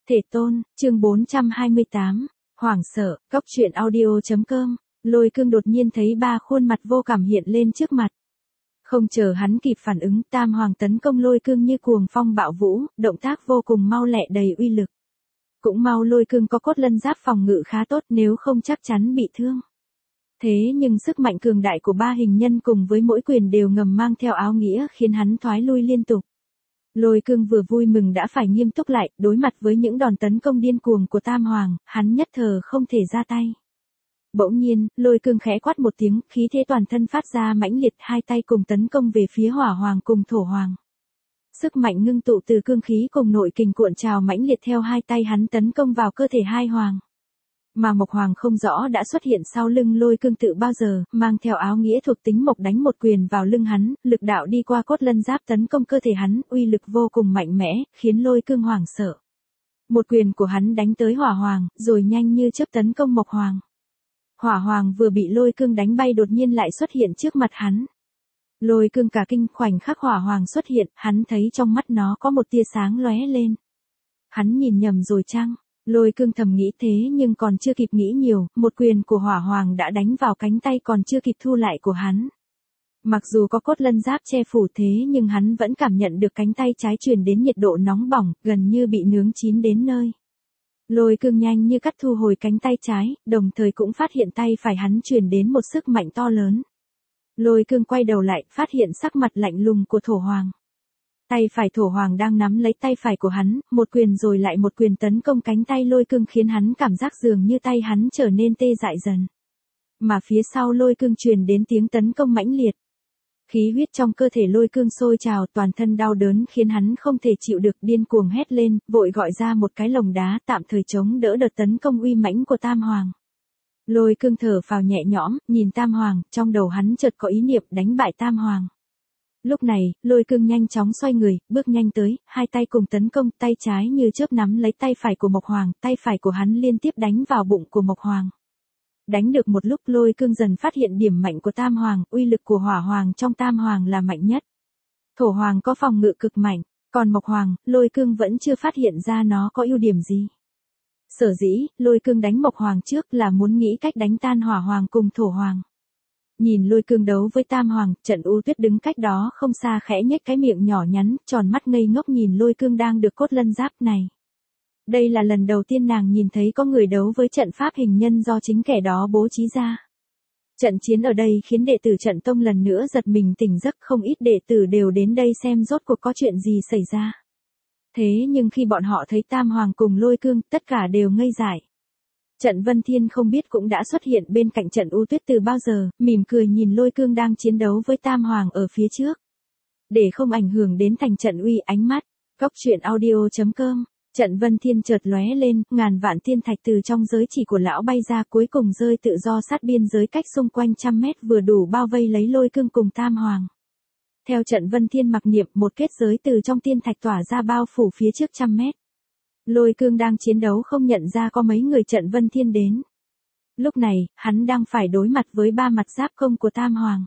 Thể tôn, chương 428, hoảng sợ, góc truyện audio.com, Lôi Cương đột nhiên thấy ba khuôn mặt vô cảm hiện lên trước mặt. Không chờ hắn kịp phản ứng, Tam Hoàng tấn công Lôi Cương như cuồng phong bạo vũ, động tác vô cùng mau lẹ đầy uy lực. Cũng mau Lôi Cương có cốt lân giáp phòng ngự khá tốt, nếu không chắc chắn bị thương. Thế nhưng sức mạnh cường đại của ba hình nhân cùng với mỗi quyền đều ngầm mang theo áo nghĩa khiến hắn thoái lui liên tục. Lôi Cương vừa vui mừng đã phải nghiêm túc lại, đối mặt với những đòn tấn công điên cuồng của Tam Hoàng, hắn nhất thời không thể ra tay. Bỗng nhiên, Lôi Cương khẽ quát một tiếng, khí thế toàn thân phát ra mãnh liệt, hai tay cùng tấn công về phía Hỏa Hoàng cùng Thổ Hoàng. Sức mạnh ngưng tụ từ cương khí cùng nội kình cuộn trào mãnh liệt theo hai tay hắn tấn công vào cơ thể hai hoàng. Mà Mộc Hoàng không rõ đã xuất hiện sau lưng Lôi Cương tự bao giờ, mang theo áo nghĩa thuộc tính mộc đánh một quyền vào lưng hắn, lực đạo đi qua cốt lân giáp tấn công cơ thể hắn, uy lực vô cùng mạnh mẽ, khiến Lôi Cương hoảng sợ. Một quyền của hắn đánh tới Hỏa Hoàng, rồi nhanh như chớp tấn công Mộc Hoàng. Hỏa Hoàng vừa bị Lôi Cương đánh bay đột nhiên lại xuất hiện trước mặt hắn. Lôi Cương cả kinh, khoảnh khắc Hỏa Hoàng xuất hiện, hắn thấy trong mắt nó có một tia sáng lóe lên. Hắn nhìn nhầm rồi chăng? Lôi Cương thầm nghĩ thế nhưng còn chưa kịp nghĩ nhiều, một quyền của Hỏa Hoàng đã đánh vào cánh tay còn chưa kịp thu lại của hắn. Mặc dù có cốt lân giáp che phủ thế nhưng hắn vẫn cảm nhận được cánh tay trái truyền đến nhiệt độ nóng bỏng, gần như bị nướng chín đến nơi. Lôi Cương nhanh như cắt thu hồi cánh tay trái, đồng thời cũng phát hiện tay phải hắn truyền đến một sức mạnh to lớn. Lôi Cương quay đầu lại, phát hiện sắc mặt lạnh lùng của Thổ Hoàng. Tay phải Thổ Hoàng đang nắm lấy tay phải của hắn, một quyền rồi lại một quyền tấn công cánh tay Lôi Cương khiến hắn cảm giác dường như tay hắn trở nên tê dại dần. Mà phía sau Lôi Cương truyền đến tiếng tấn công mãnh liệt. Khí huyết trong cơ thể Lôi Cương sôi trào, toàn thân đau đớn khiến hắn không thể chịu được, điên cuồng hét lên, vội gọi ra một cái lồng đá tạm thời chống đỡ đợt tấn công uy mãnh của Tam Hoàng. Lôi Cương thở phào nhẹ nhõm, nhìn Tam Hoàng, trong đầu hắn chợt có ý niệm đánh bại Tam Hoàng. Lúc này, Lôi Cương nhanh chóng xoay người, bước nhanh tới, hai tay cùng tấn công, tay trái như chớp nắm lấy tay phải của Mộc Hoàng, tay phải của hắn liên tiếp đánh vào bụng của Mộc Hoàng. Đánh được một lúc Lôi Cương dần phát hiện điểm mạnh của Tam Hoàng, uy lực của Hỏa Hoàng trong Tam Hoàng là mạnh nhất. Thổ Hoàng có phòng ngự cực mạnh, còn Mộc Hoàng, Lôi Cương vẫn chưa phát hiện ra nó có ưu điểm gì. Sở dĩ, Lôi Cương đánh Mộc Hoàng trước là muốn nghĩ cách đánh tan Hỏa Hoàng cùng Thổ Hoàng. Nhìn Lôi Cương đấu với Tam Hoàng, Trận U Tuyết đứng cách đó không xa khẽ nhếch cái miệng nhỏ nhắn, tròn mắt ngây ngốc nhìn Lôi Cương đang được cốt lân giáp này. Đây là lần đầu tiên nàng nhìn thấy có người đấu với trận pháp hình nhân do chính kẻ đó bố trí ra. Trận chiến ở đây khiến đệ tử Trận Tông lần nữa giật mình tỉnh giấc, không ít đệ tử đều đến đây xem rốt cuộc có chuyện gì xảy ra. Thế nhưng khi bọn họ thấy Tam Hoàng cùng Lôi Cương, tất cả đều ngây dại. Trận Vân Thiên không biết cũng đã xuất hiện bên cạnh Trận U Tuyết từ bao giờ, mỉm cười nhìn Lôi Cương đang chiến đấu với Tam Hoàng ở phía trước. Để không ảnh hưởng đến thành trận uy ánh mắt, góc truyện audio.com, Trận Vân Thiên chợt lóe lên, ngàn vạn thiên thạch từ trong giới chỉ của lão bay ra cuối cùng rơi tự do sát biên giới cách xung quanh 100 mét vừa đủ bao vây lấy Lôi Cương cùng Tam Hoàng. Theo Trận Vân Thiên mặc niệm, một kết giới từ trong thiên thạch tỏa ra bao phủ phía trước 100 mét. Lôi Cương đang chiến đấu không nhận ra có mấy người Trận Vân Thiên đến. Lúc này, hắn đang phải đối mặt với ba mặt giáp công của Tam Hoàng.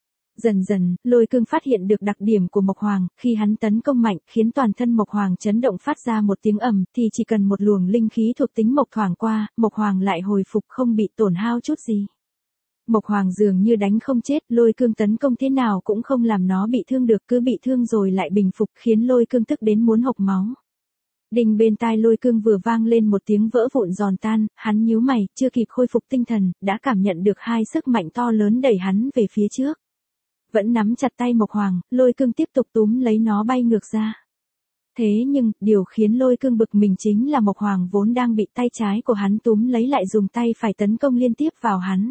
Dần dần, Lôi Cương phát hiện được đặc điểm của Mộc Hoàng, khi hắn tấn công mạnh, khiến toàn thân Mộc Hoàng chấn động phát ra một tiếng ầm, thì chỉ cần một luồng linh khí thuộc tính mộc thoảng qua, Mộc Hoàng lại hồi phục không bị tổn hao chút gì. Mộc Hoàng dường như đánh không chết, Lôi Cương tấn công thế nào cũng không làm nó bị thương được, cứ bị thương rồi lại bình phục, khiến Lôi Cương tức đến muốn hộc máu. Đinh bên tai Lôi Cương vừa vang lên một tiếng vỡ vụn giòn tan, hắn nhíu mày, chưa kịp khôi phục tinh thần, đã cảm nhận được hai sức mạnh to lớn đẩy hắn về phía trước. Vẫn nắm chặt tay Mộc Hoàng, Lôi Cương tiếp tục túm lấy nó bay ngược ra. Thế nhưng, điều khiến Lôi Cương bực mình chính là Mộc Hoàng vốn đang bị tay trái của hắn túm lấy lại dùng tay phải tấn công liên tiếp vào hắn.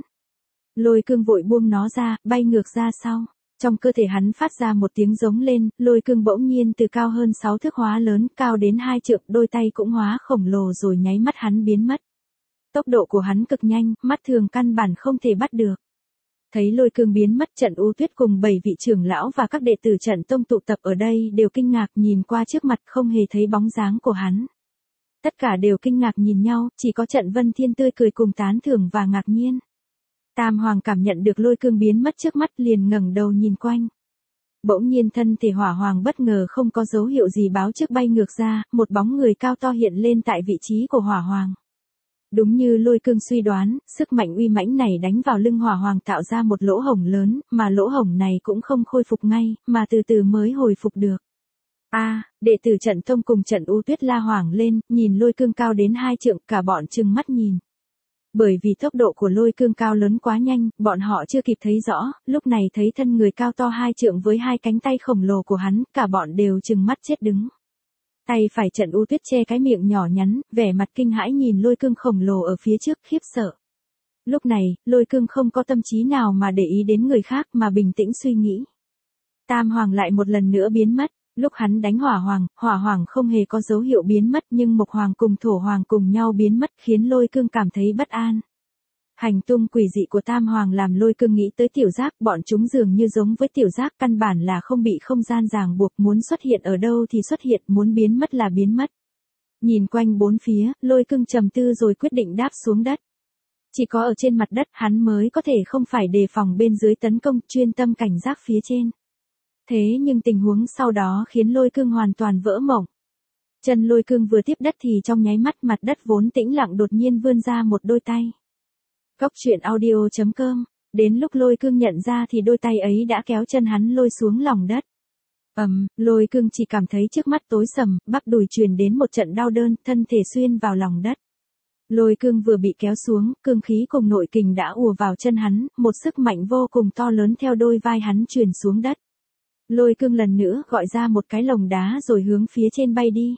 Lôi Cương vội buông nó ra, bay ngược ra sau. Trong cơ thể hắn phát ra một tiếng giống lên, Lôi Cương bỗng nhiên từ cao hơn 6 thước hóa lớn, cao đến 2 trượng, đôi tay cũng hóa khổng lồ rồi nháy mắt hắn biến mất. Tốc độ của hắn cực nhanh, mắt thường căn bản không thể bắt được. Thấy Lôi Cương biến mất, Trận U Tuyết cùng 7 vị trưởng lão và các đệ tử Trận Tông tụ tập ở đây đều kinh ngạc nhìn qua trước mặt không hề thấy bóng dáng của hắn. Tất cả đều kinh ngạc nhìn nhau, chỉ có Trận Vân Thiên tươi cười cùng tán thưởng và ngạc nhiên. Tam Hoàng cảm nhận được Lôi Cương biến mất trước mắt liền ngẩng đầu nhìn quanh. Bỗng nhiên thân thể hỏa hoàng bất ngờ không có dấu hiệu gì báo trước bay ngược ra, một bóng người cao to hiện lên tại vị trí của hỏa hoàng. Đúng như Lôi Cương suy đoán, sức mạnh uy mãnh này đánh vào lưng hỏa hoàng tạo ra một lỗ hổng lớn, mà lỗ hổng này cũng không khôi phục ngay, mà từ từ mới hồi phục được. Đệ tử trận tông cùng trận U Tuyết la hoảng lên, nhìn Lôi Cương cao đến 2 trượng, cả bọn trừng mắt nhìn. Bởi vì tốc độ của Lôi Cương cao lớn quá nhanh, bọn họ chưa kịp thấy rõ, lúc này thấy thân người cao to 2 trượng với 2 cánh tay khổng lồ của hắn, cả bọn đều trừng mắt chết đứng. Tay phải trận U Tuyết che cái miệng nhỏ nhắn, vẻ mặt kinh hãi nhìn Lôi Cương khổng lồ ở phía trước khiếp sợ. Lúc này, Lôi Cương không có tâm trí nào mà để ý đến người khác mà bình tĩnh suy nghĩ. Tam Hoàng lại một lần nữa biến mất. Lúc hắn đánh hỏa hoàng không hề có dấu hiệu biến mất nhưng Mộc Hoàng cùng Thổ Hoàng cùng nhau biến mất khiến Lôi Cương cảm thấy bất an. Hành tung quỷ dị của Tam Hoàng làm Lôi Cương nghĩ tới tiểu giác, bọn chúng dường như giống với tiểu giác, căn bản là không bị không gian ràng buộc, muốn xuất hiện ở đâu thì xuất hiện, muốn biến mất là biến mất. Nhìn quanh bốn phía, Lôi Cương trầm tư rồi quyết định đáp xuống đất. Chỉ có ở trên mặt đất hắn mới có thể không phải đề phòng bên dưới tấn công, chuyên tâm cảnh giác phía trên. Thế nhưng tình huống sau đó khiến Lôi Cương hoàn toàn vỡ mộng. Chân Lôi Cương vừa tiếp đất thì trong nháy mắt mặt đất vốn tĩnh lặng đột nhiên vươn ra một đôi tay. Cốc truyện audio.com. Đến lúc Lôi Cương nhận ra thì đôi tay ấy đã kéo chân hắn lôi xuống lòng đất. Lôi Cương chỉ cảm thấy trước mắt tối sầm, bắp đùi truyền đến một trận đau đớn, thân thể xuyên vào lòng đất. Lôi Cương vừa bị kéo xuống, cương khí cùng nội kình đã ùa vào chân hắn, một sức mạnh vô cùng to lớn theo đôi vai hắn truyền xuống đất. Lôi Cương lần nữa gọi ra một cái lồng đá rồi hướng phía trên bay đi.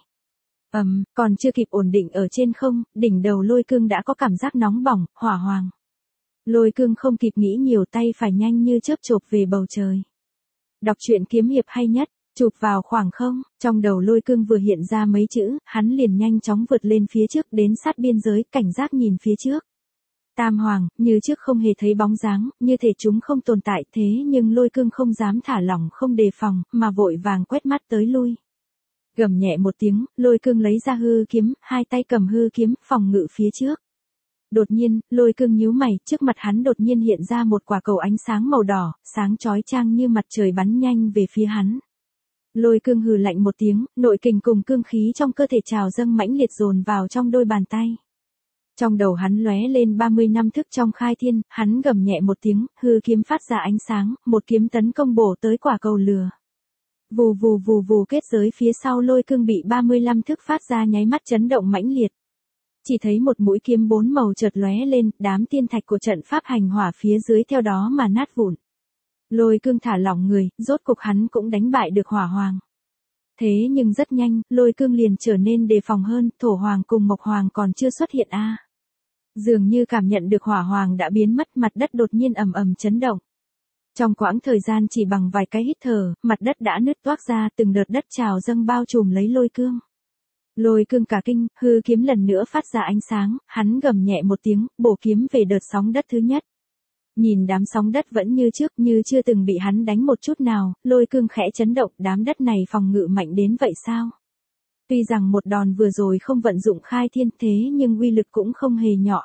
Còn chưa kịp ổn định ở trên không, đỉnh đầu Lôi Cương đã có cảm giác nóng bỏng, hỏa hoàng. Lôi Cương không kịp nghĩ nhiều, tay phải nhanh như chớp chộp về bầu trời. Đọc truyện kiếm hiệp hay nhất, chụp vào khoảng không, trong đầu Lôi Cương vừa hiện ra mấy chữ, hắn liền nhanh chóng vượt lên phía trước đến sát biên giới, cảnh giác nhìn phía trước. Tam Hoàng, như trước không hề thấy bóng dáng, như thể chúng không tồn tại, thế nhưng Lôi Cương không dám thả lỏng không đề phòng, mà vội vàng quét mắt tới lui. Gầm nhẹ một tiếng, Lôi Cương lấy ra hư kiếm, hai tay cầm hư kiếm, phòng ngự phía trước. Đột nhiên, Lôi Cương nhíu mày, trước mặt hắn đột nhiên hiện ra một quả cầu ánh sáng màu đỏ, sáng chói chang như mặt trời bắn nhanh về phía hắn. Lôi Cương hừ lạnh một tiếng, nội kình cùng cương khí trong cơ thể trào dâng mãnh liệt dồn vào trong đôi bàn tay. Trong đầu hắn lóe lên 30 năm thức trong khai thiên, hắn gầm nhẹ một tiếng, hư kiếm phát ra ánh sáng, một kiếm tấn công bổ tới quả cầu lửa. Vù vù vù vù, kết giới phía sau Lôi Cương bị 35 thức phát ra nháy mắt chấn động mãnh liệt. Chỉ thấy một mũi kiếm 4 màu chợt lóe lên, đám tiên thạch của trận pháp hành hỏa phía dưới theo đó mà nát vụn. Lôi Cương thả lỏng người, rốt cục hắn cũng đánh bại được hỏa hoàng. Thế nhưng rất nhanh, Lôi Cương liền trở nên đề phòng hơn, Thổ Hoàng cùng Mộc Hoàng còn chưa xuất hiện Dường như cảm nhận được hỏa hoàng đã biến mất, mặt đất đột nhiên ầm ầm chấn động. Trong quãng thời gian chỉ bằng vài cái hít thở, mặt đất đã nứt toác ra, từng đợt đất trào dâng bao trùm lấy Lôi Cương. Lôi Cương cả kinh, hư kiếm lần nữa phát ra ánh sáng, hắn gầm nhẹ một tiếng, bổ kiếm về đợt sóng đất thứ nhất. Nhìn đám sóng đất vẫn như trước, như chưa từng bị hắn đánh một chút nào, Lôi Cương khẽ chấn động, đám đất này phòng ngự mạnh đến vậy sao? Tuy rằng một đòn vừa rồi không vận dụng khai thiên, thế nhưng uy lực cũng không hề nhỏ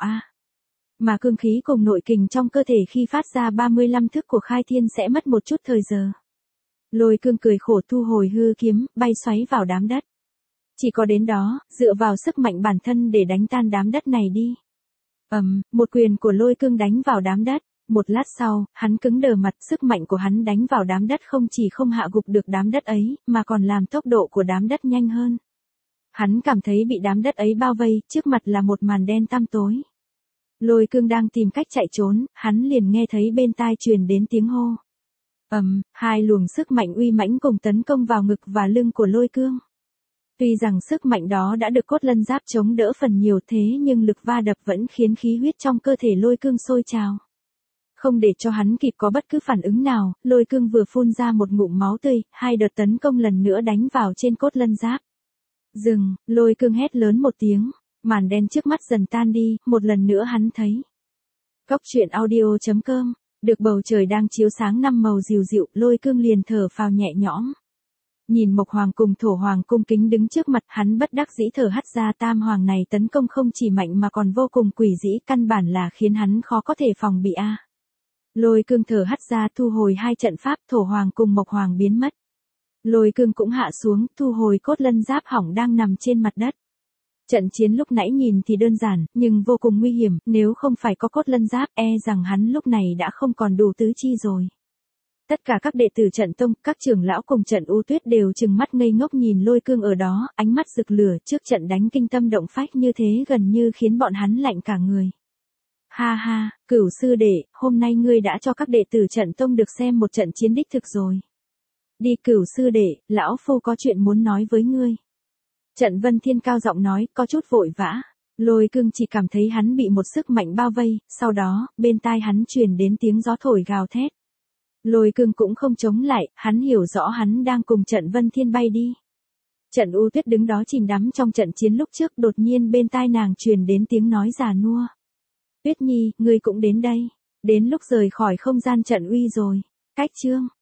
Mà cương khí cùng nội kình trong cơ thể khi phát ra 35 thức của khai thiên sẽ mất một chút thời giờ. Lôi Cương cười khổ thu hồi hư kiếm, bay xoáy vào đám đất. Chỉ có đến đó, dựa vào sức mạnh bản thân để đánh tan đám đất này đi. Một quyền của Lôi Cương đánh vào đám đất. Một lát sau, hắn cứng đờ mặt, sức mạnh của hắn đánh vào đám đất không chỉ không hạ gục được đám đất ấy, mà còn làm tốc độ của đám đất nhanh hơn. Hắn cảm thấy bị đám đất ấy bao vây, trước mặt là một màn đen tăm tối. Lôi Cương đang tìm cách chạy trốn, hắn liền nghe thấy bên tai truyền đến tiếng hô. Hai luồng sức mạnh uy mãnh cùng tấn công vào ngực và lưng của Lôi Cương. Tuy rằng sức mạnh đó đã được cốt lân giáp chống đỡ phần nhiều, thế nhưng lực va đập vẫn khiến khí huyết trong cơ thể Lôi Cương sôi trào. Không để cho hắn kịp có bất cứ phản ứng nào, Lôi Cương vừa phun ra một ngụm máu tươi, hai đợt tấn công lần nữa đánh vào trên cốt lân giáp. Dừng, Lôi Cương hét lớn một tiếng, màn đen trước mắt dần tan đi, một lần nữa hắn thấy. Cốc truyện audio.com, được bầu trời đang chiếu sáng năm màu dịu dịu, Lôi Cương liền thở phào nhẹ nhõm. Nhìn Mộc Hoàng cùng Thổ Hoàng cung kính đứng trước mặt, hắn bất đắc dĩ thở hắt ra, Tam Hoàng này tấn công không chỉ mạnh mà còn vô cùng quỷ dĩ, căn bản là khiến hắn khó có thể phòng bị Lôi cương thở hắt ra thu hồi hai trận pháp, thổ hoàng cùng mộc hoàng biến mất. Lôi cương cũng hạ xuống, thu hồi cốt lân giáp hỏng đang nằm trên mặt đất. Trận chiến lúc nãy nhìn thì đơn giản, nhưng vô cùng nguy hiểm, nếu không phải có cốt lân giáp, e rằng hắn lúc này đã không còn đủ tứ chi rồi. Tất cả các đệ tử trận tông, các trưởng lão cùng trận U Tuyết đều trừng mắt ngây ngốc nhìn lôi cương ở đó, ánh mắt rực lửa trước trận đánh kinh tâm động phách như thế gần như khiến bọn hắn lạnh cả người. Ha ha, Cửu sư đệ, hôm nay ngươi đã cho các đệ tử trận tông được xem một trận chiến đích thực rồi. Đi Cửu sư đệ, lão phu có chuyện muốn nói với ngươi. Trận Vân Thiên cao giọng nói, có chút vội vã. Lôi cương chỉ cảm thấy hắn bị một sức mạnh bao vây, sau đó, bên tai hắn truyền đến tiếng gió thổi gào thét. Lôi cương cũng không chống lại, hắn hiểu rõ hắn đang cùng trận Vân Thiên bay đi. Trận U Tuyết đứng đó chìm đắm trong trận chiến lúc trước, đột nhiên bên tai nàng truyền đến tiếng nói già nua. Tuyết Nhi, ngươi cũng đến đây. Đến lúc rời khỏi không gian trận uy rồi. Cách chương.